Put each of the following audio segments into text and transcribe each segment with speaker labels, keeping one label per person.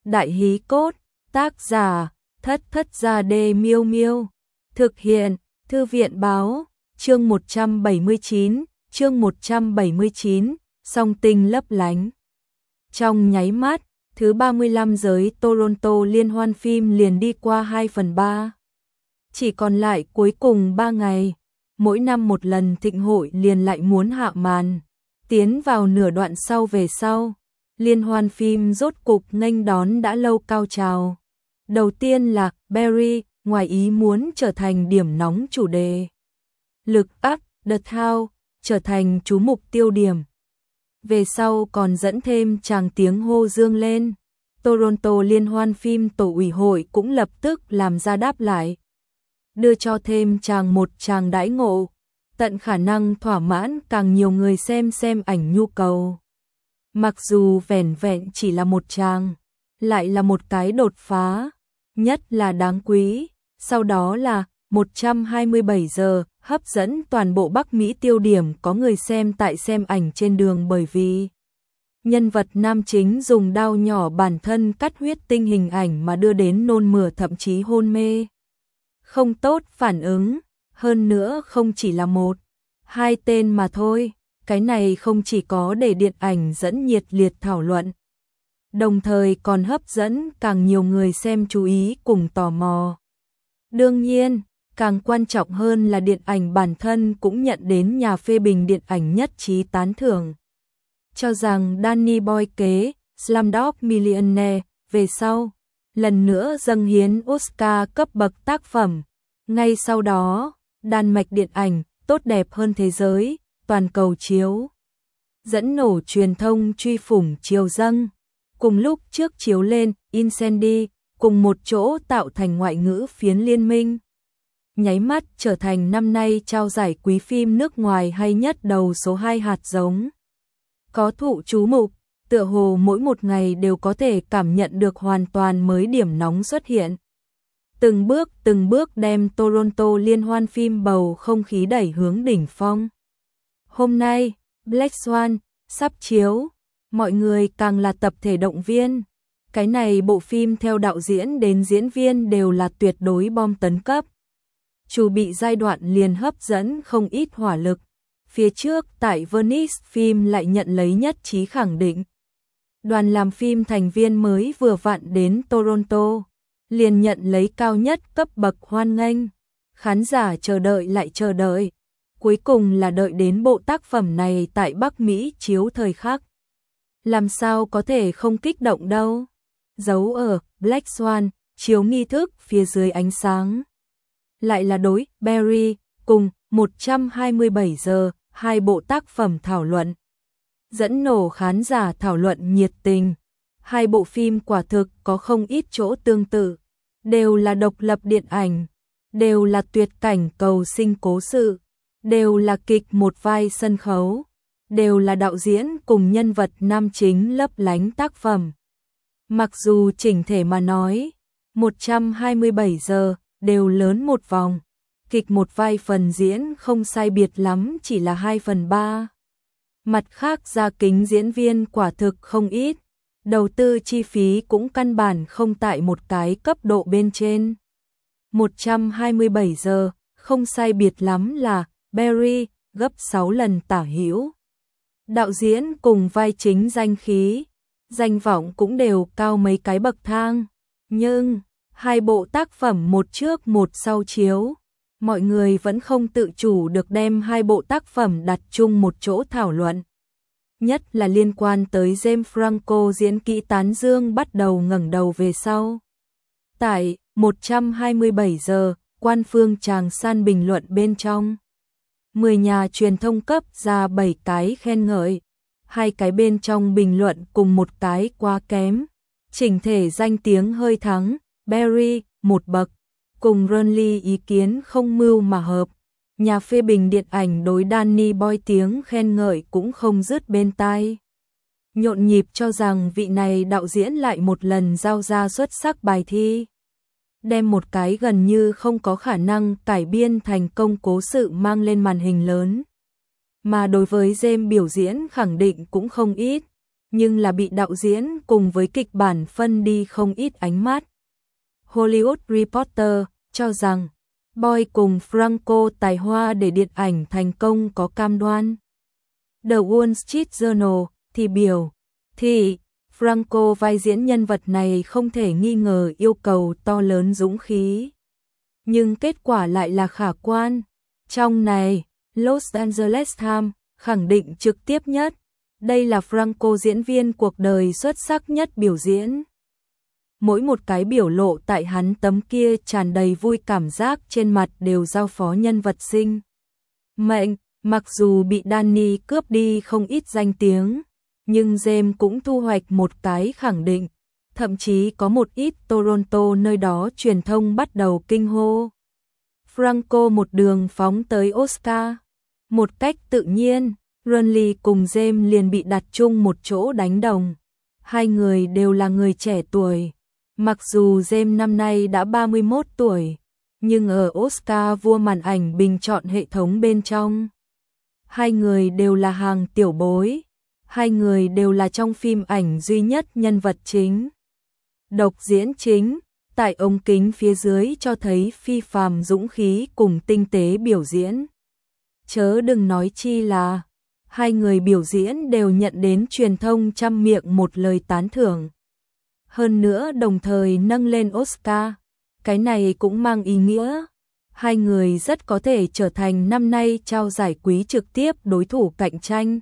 Speaker 1: Đại hí cốt, tác giả, Thất Thất Gia Đê Miêu Miêu. Thực hiện, Thư viện báo, chương 179, song tinh lấp lánh. Trong nháy mắt, thứ 35 giới Toronto liên hoan phim liền đi qua 2/3. Chỉ còn lại cuối cùng 3 ngày, mỗi năm một lần thịnh hội liền lại muốn hạ màn. Tiến vào nửa đoạn sau về sau, liên hoan phim rốt cục nghênh đón đã lâu cao trào. Đầu tiên là Barry, ngoài ý muốn trở thành điểm nóng chủ đề. Lực áp, The Town, trở thành chú mục tiêu điểm. Về sau còn dẫn thêm tràng tiếng hô dương lên. Toronto liên hoan phim tổ ủy hội cũng lập tức làm ra đáp lại. Đưa cho thêm một tràng đãi ngộ, tận khả năng thỏa mãn càng nhiều người xem ảnh nhu cầu. Mặc dù vẻn vẹn chỉ là một tràng, lại là một cái đột phá, nhất là đáng quý. Sau đó là 127 giờ, hấp dẫn toàn bộ Bắc Mỹ tiêu điểm có người xem tại xem ảnh trên đường, bởi vì nhân vật nam chính dùng dao nhỏ bản thân cắt huyết tinh hình ảnh mà đưa đến nôn mửa thậm chí hôn mê. Không tốt phản ứng, hơn nữa không chỉ là một, hai tên mà thôi, cái này không chỉ có để điện ảnh dẫn nhiệt liệt thảo luận, đồng thời còn hấp dẫn càng nhiều người xem chú ý cùng tò mò. Đương nhiên, càng quan trọng hơn là điện ảnh bản thân cũng nhận đến nhà phê bình điện ảnh nhất trí tán thưởng, cho rằng Danny Boyle kế Slumdog Millionaire về sau lần nữa dâng hiến Oscar cấp bậc tác phẩm. Ngay sau đó, Đan Mạch điện ảnh Tốt đẹp hơn thế giới toàn cầu chiếu, dẫn nổ truyền thông truy phủng chiều dâng. Cùng lúc trước chiếu lên Incendy, cùng một chỗ tạo thành ngoại ngữ phiến liên minh, nháy mắt trở thành năm nay trao giải quý phim nước ngoài hay nhất đầu số 2 hạt giống. Có thụ chú mục, tựa hồ mỗi một ngày đều có thể cảm nhận được hoàn toàn mới điểm nóng xuất hiện. Từng bước đem Toronto liên hoan phim bầu không khí đẩy hướng đỉnh phong. Hôm nay, Black Swan sắp chiếu, mọi người càng là tập thể động viên. Cái này bộ phim theo đạo diễn đến diễn viên đều là tuyệt đối bom tấn cấp. Chủ bị giai đoạn liền hấp dẫn không ít hỏa lực. Phía trước tại Venice phim lại nhận lấy nhất trí khẳng định. Đoàn làm phim thành viên mới vừa vặn đến Toronto, liền nhận lấy cao nhất cấp bậc hoan nghênh. Khán giả chờ đợi lại chờ đợi, cuối cùng là đợi đến bộ tác phẩm này tại Bắc Mỹ chiếu thời khắc. Làm sao có thể không kích động đâu. Giấu ở Black Swan chiếu nghi thức phía dưới ánh sáng. Lại là đối Barry cùng 127 giờ, hai bộ tác phẩm thảo luận. Dẫn nổ khán giả thảo luận nhiệt tình. Hai bộ phim quả thực có không ít chỗ tương tự, đều là độc lập điện ảnh, đều là tuyệt cảnh cầu sinh cố sự, đều là kịch một vai sân khấu, đều là đạo diễn cùng nhân vật nam chính lấp lánh tác phẩm. Mặc dù chỉnh thể mà nói, 127 giờ đều lớn một vòng, kịch một vai phần diễn không sai biệt lắm chỉ là 2/3. Mặt khác gia kính diễn viên quả thực không ít, đầu tư chi phí cũng căn bản không tại một cái cấp độ bên trên. 127 giờ, không sai biệt lắm là Barry gấp 6 lần tả hữu. Đạo diễn cùng vai chính danh khí, danh vọng cũng đều cao mấy cái bậc thang, nhưng hai bộ tác phẩm một trước một sau chiếu, mọi người vẫn không tự chủ được đem hai bộ tác phẩm đặt chung một chỗ thảo luận. Nhất là liên quan tới James Franco diễn kỹ tán dương bắt đầu ngẩng đầu về sau. Tại 127 giờ, quan phương tràng san bình luận bên trong. 10 nhà truyền thông cấp ra 7 cái khen ngợi, 2 cái bên trong bình luận cùng một cái quá kém. Chỉnh thể danh tiếng hơi thắng, Barry, một bậc, cùng Burnley ý kiến không mưu mà hợp. Nhà phê bình điện ảnh đối Danny Boyle tiếng khen ngợi cũng không dứt bên tai. Nhộn nhịp cho rằng vị này đạo diễn lại một lần giao ra xuất sắc bài thi. Đem một cái gần như không có khả năng cải biên thành công cố sự mang lên màn hình lớn. Mà đối với James biểu diễn khẳng định cũng không ít. nhưng là bị đạo diễn cùng với kịch bản phân đi không ít ánh mắt. Hollywood Reporter cho rằng Boy cùng Franco tài hoa để điện ảnh thành công có cam đoan. The Wall Street Journal thì biểu thị Franco vai diễn nhân vật này không thể nghi ngờ yêu cầu to lớn dũng khí. Nhưng kết quả lại là khả quan. Trong này, Los Angeles Times khẳng định trực tiếp nhất, đây là Franco diễn viên cuộc đời xuất sắc nhất biểu diễn. Mỗi một cái biểu lộ tại hắn tấm kia tràn đầy vui cảm giác trên mặt đều giao phó nhân vật sinh mệnh, mặc dù bị Danny cướp đi không ít danh tiếng, nhưng James cũng thu hoạch một cái khẳng định, thậm chí có một ít Toronto nơi đó truyền thông bắt đầu kinh hô. Franco một đường phóng tới Oscar, một cách tự nhiên, Ronley cùng James liền bị đặt chung một chỗ đánh đồng. Hai người đều là người trẻ tuổi. Mặc dù James năm nay đã 31 tuổi, nhưng ở Oscar vua màn ảnh bình chọn hệ thống bên trong, hai người đều là hàng tiểu bối, hai người đều là trong phim ảnh duy nhất nhân vật chính. Độc diễn chính, tại ống kính phía dưới cho thấy phi phàm dũng khí cùng tinh tế biểu diễn. Chớ đừng nói chi là, hai người biểu diễn đều nhận đến truyền thông trăm miệng một lời tán thưởng. Hơn nữa đồng thời nâng lên Oscar, cái này cũng mang ý nghĩa hai người rất có thể trở thành năm nay trao giải quý trực tiếp đối thủ cạnh tranh.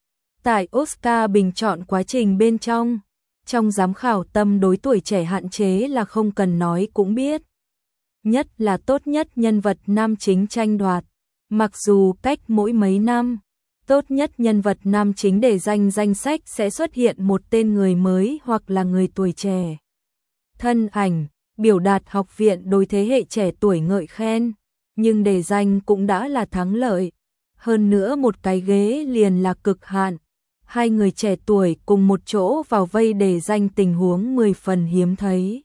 Speaker 1: Tại Oscar bình chọn quá trình bên trong giám khảo tâm đối tuổi trẻ hạn chế là không cần nói cũng biết. Nhất là tốt nhất nhân vật nam chính tranh đoạt, mặc dù cách mỗi mấy năm, tốt nhất nhân vật nam chính để danh sách sẽ xuất hiện một tên người mới hoặc là người tuổi trẻ. Thân ảnh, biểu đạt học viện đối thế hệ trẻ tuổi ngợi khen, nhưng đề danh cũng đã là thắng lợi. Hơn nữa một cái ghế liền là cực hạn. Hai người trẻ tuổi cùng một chỗ vào vây đề danh tình huống 10 phần hiếm thấy.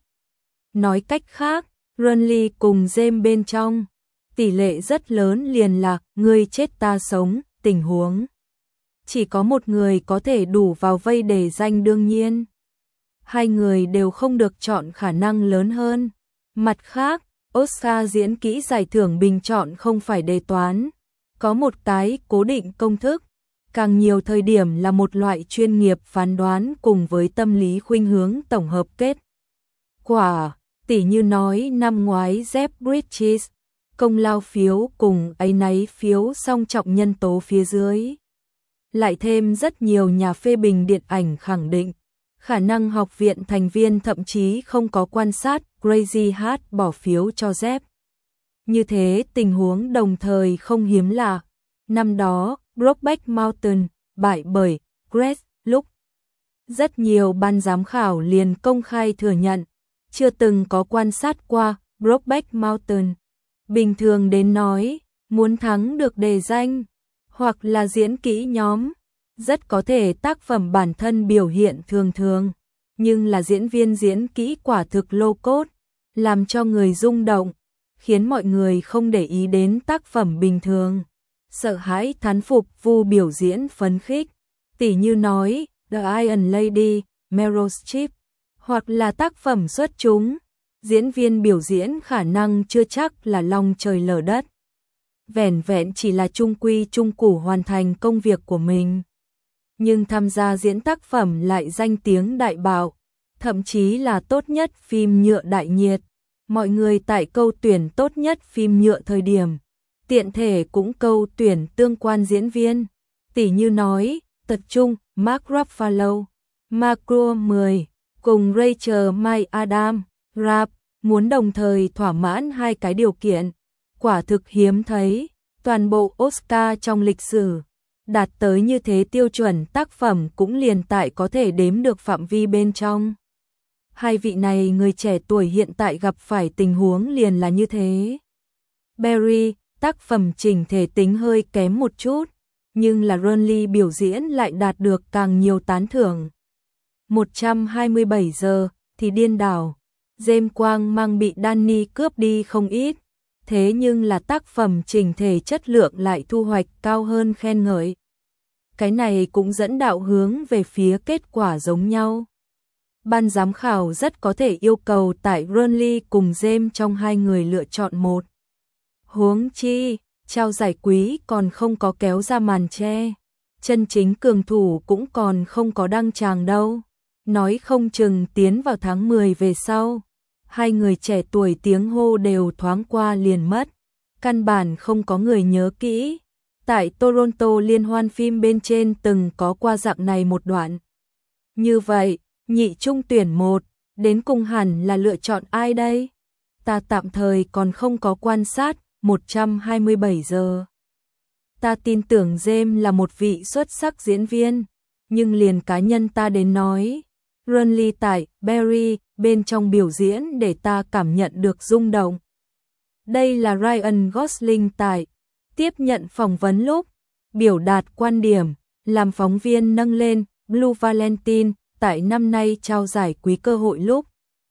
Speaker 1: Nói cách khác, Ronley cùng James bên trong, tỷ lệ rất lớn liền là ngươi chết ta sống, tình huống. Chỉ có một người có thể đủ vào vây đề danh đương nhiên. Hai người đều không được chọn khả năng lớn hơn. Mặt khác, Oscar diễn kỹ giải thưởng bình chọn không phải đề toán. Có một cái cố định công thức. Càng nhiều thời điểm là một loại chuyên nghiệp phán đoán cùng với tâm lý khuynh hướng tổng hợp kết quả, tỉ như nói năm ngoái Jeff Bridges, công lao phiếu cùng ấy nấy phiếu song trọng nhân tố phía dưới. Lại thêm rất nhiều nhà phê bình điện ảnh khẳng định, khả năng học viện thành viên thậm chí không có quan sát Crazy Heart bỏ phiếu cho Jeff. Như thế tình huống đồng thời không hiếm lạ. Năm đó, Brokeback Mountain bại bởi Grace lúc. Rất nhiều ban giám khảo liền công khai thừa nhận, chưa từng có quan sát qua Brokeback Mountain. Bình thường đến nói, muốn thắng được đề danh, hoặc là diễn kỹ nhóm, rất có thể tác phẩm bản thân biểu hiện thường thường, nhưng là diễn viên diễn kỹ quả thực lô cốt, làm cho người rung động, khiến mọi người không để ý đến tác phẩm bình thường. Sợ hãi thán phục vu biểu diễn phấn khích, tỉ như nói The Iron Lady, Meryl Streep, hoặc là tác phẩm xuất chúng, diễn viên biểu diễn khả năng chưa chắc là long trời lở đất. Vẻn vẹn chỉ là trung quy trung củ hoàn thành công việc của mình. Nhưng tham gia diễn tác phẩm lại danh tiếng đại bạo, thậm chí là tốt nhất phim nhựa đại nhiệt. Mọi người tại câu tuyển tốt nhất phim nhựa thời điểm, tiện thể cũng câu tuyển tương quan diễn viên, tỉ như nói, tập trung, Mark Ruffalo, Macro 10, cùng Rachel McAdams, Rap, muốn đồng thời thỏa mãn hai cái điều kiện, quả thực hiếm thấy, toàn bộ Oscar trong lịch sử, đạt tới như thế tiêu chuẩn tác phẩm cũng liền tại có thể đếm được phạm vi bên trong. Hai vị này người trẻ tuổi hiện tại gặp phải tình huống liền là như thế. Barry, tác phẩm chỉnh thể tính hơi kém một chút, nhưng là Ronley biểu diễn lại đạt được càng nhiều tán thưởng. 127 giờ thì điên đảo, James Quang mang bị Danny cướp đi không ít, thế nhưng là tác phẩm chỉnh thể chất lượng lại thu hoạch cao hơn khen ngợi. cái này cũng dẫn đạo hướng về phía kết quả giống nhau. Ban giám khảo rất có thể yêu cầu tại Burnley cùng James trong hai người lựa chọn một. Huống chi, trao giải quý còn không có kéo ra màn che. Chân chính cường thủ cũng còn không có đăng tràng đâu. Nói không chừng tiến vào tháng 10 về sau. Hai người trẻ tuổi tiếng hô đều thoáng qua liền mất. Căn bản không có người nhớ kỹ. Tại Toronto liên hoan phim bên trên từng có qua dạng này một đoạn. Như vậy, nhị trung tuyển một, đến cùng hẳn là lựa chọn ai đây? Ta tạm thời còn không có quan sát 127 giờ. Ta tin tưởng James là một vị xuất sắc diễn viên, nhưng liền cá nhân ta đến nói, Burnley tại Barry bên trong biểu diễn để ta cảm nhận được rung động. Đây là Ryan Gosling tại tiếp nhận phỏng vấn lúc biểu đạt quan điểm, làm phóng viên nâng lên Blue Valentine tại năm nay trao giải quý cơ hội lúc.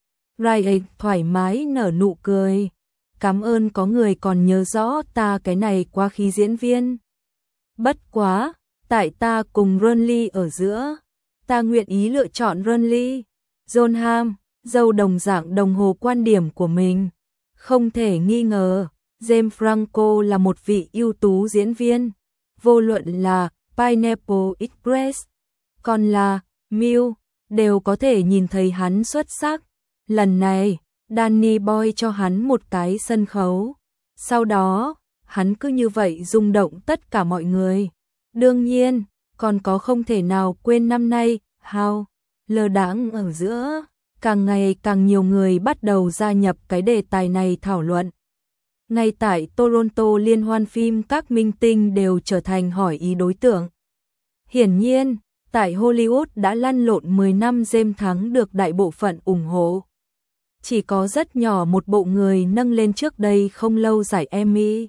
Speaker 1: Ryan thoải mái nở nụ cười. Cảm ơn có người còn nhớ rõ ta cái này quá khí diễn viên. Bất quá, tại ta cùng Burnley ở giữa, ta nguyện ý lựa chọn Burnley. John Hamm, dâu đồng dạng đồng hồ quan điểm của mình. Không thể nghi ngờ, James Franco là một vị ưu tú diễn viên. Vô luận là Pineapple Express, còn là Mew, đều có thể nhìn thấy hắn xuất sắc. Lần này, Danny Boy cho hắn một cái sân khấu. Sau đó, hắn cứ như vậy rung động tất cả mọi người. Đương nhiên, còn có không thể nào quên năm nay, How, lơ đãng ở giữa, càng ngày càng nhiều người bắt đầu gia nhập cái đề tài này thảo luận. Ngay tại Toronto liên hoan phim các minh tinh đều trở thành hỏi ý đối tượng. Hiển nhiên, tại Hollywood đã lăn lộn 10 năm James thắng được đại bộ phận ủng hộ. Chỉ có rất nhỏ một bộ người nâng lên trước đây không lâu giải Emmy.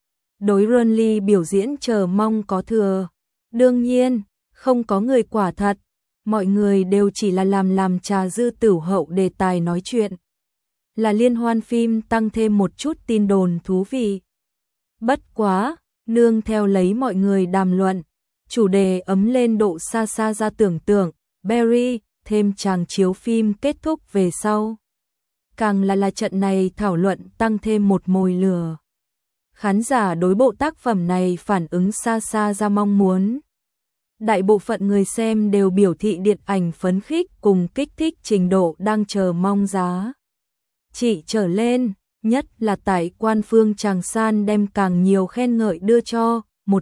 Speaker 1: Đối Burnley biểu diễn chờ mong có thừa. Đương nhiên, không có người quả thật. Mọi người đều chỉ là làm trà dư tửu hậu đề tài nói chuyện. Là liên hoan phim tăng thêm một chút tin đồn thú vị. Bất quá, nương theo lấy mọi người đàm luận. Chủ đề ấm lên độ xa xa ra tưởng tượng. Barry, thêm chàng chiếu phim kết thúc về sau. Càng là trận này thảo luận tăng thêm một mồi lửa. Khán giả đối bộ tác phẩm này phản ứng xa xa ra mong muốn. Đại bộ phận người xem đều biểu thị điện ảnh phấn khích cùng kích thích trình độ đang chờ mong giá. Chỉ trở lên, nhất là tại quan phương Tràng San đem càng nhiều khen ngợi đưa cho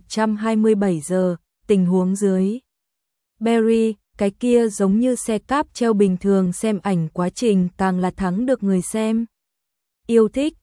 Speaker 1: 127 giờ, tình huống dưới. Barry, cái kia giống như xe cáp treo bình thường xem ảnh quá trình càng là thắng được người xem. Yêu thích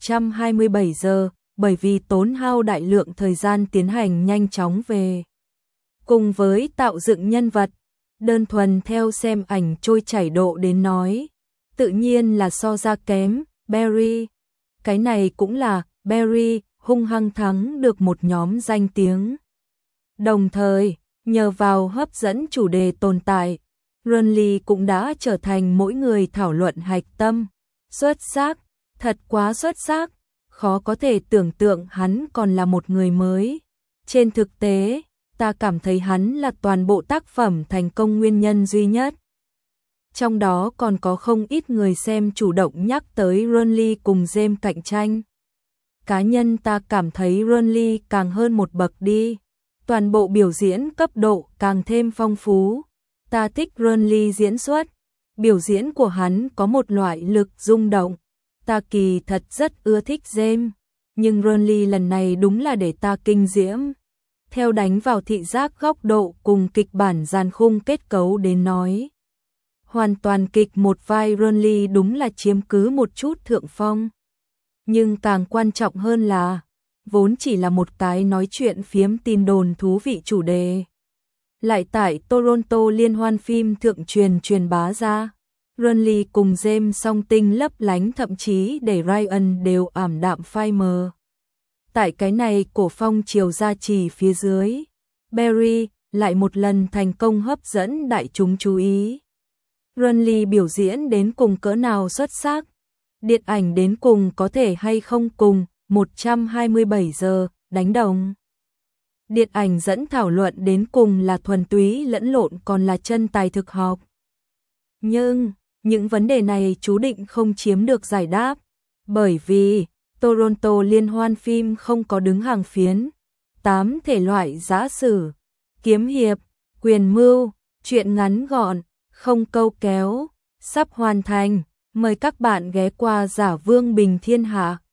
Speaker 1: 127 giờ, bởi vì tốn hao đại lượng thời gian tiến hành nhanh chóng về. Cùng với tạo dựng nhân vật, đơn thuần theo xem ảnh trôi chảy độ đến nói, tự nhiên là so ra kém, Barry. Cái này cũng là Barry hung hăng thắng được một nhóm danh tiếng. Đồng thời, nhờ vào hấp dẫn chủ đề tồn tại, Burnley cũng đã trở thành mỗi người thảo luận hạch tâm. Xuất sắc, thật quá xuất sắc, khó có thể tưởng tượng hắn còn là một người mới. Trên thực tế, ta cảm thấy hắn là toàn bộ tác phẩm thành công nguyên nhân duy nhất. Trong đó còn có không ít người xem chủ động nhắc tới Burnley cùng James cạnh tranh. Cá nhân ta cảm thấy Burnley càng hơn một bậc đi. Toàn bộ biểu diễn cấp độ càng thêm phong phú. Ta thích Burnley diễn xuất. Biểu diễn của hắn có một loại lực rung động. Ta kỳ thật rất ưa thích James. Nhưng Burnley lần này đúng là để ta kinh diễm. Theo đánh vào thị giác góc độ cùng kịch bản dàn khung kết cấu đến nói. Hoàn toàn kịch một vai Burnley đúng là chiếm cứ một chút thượng phong. Nhưng càng quan trọng hơn là, vốn chỉ là một cái nói chuyện phiếm tin đồn thú vị chủ đề. Lại tại Toronto liên hoan phim thượng truyền bá ra, Burnley cùng James song tinh lấp lánh thậm chí để Ryan đều ảm đạm phai mờ. Tại cái này cổ phong chiều gia trì phía dưới, Barry lại một lần thành công hấp dẫn đại chúng chú ý. Burnley biểu diễn đến cùng cỡ nào xuất sắc, điện ảnh đến cùng có thể hay không cùng 127 giờ đánh đồng. Điện ảnh dẫn thảo luận đến cùng là thuần túy lẫn lộn còn là chân tài thực học. Nhưng, những vấn đề này chú định không chiếm được giải đáp, bởi vì Toronto liên hoan phim không có đứng hàng phiến. 8 thể loại giã sử, kiếm hiệp, quyền mưu, truyện ngắn gọn, không câu kéo, sắp hoàn thành. Mời các bạn ghé qua Giả Vương Bình Thiên Hạ.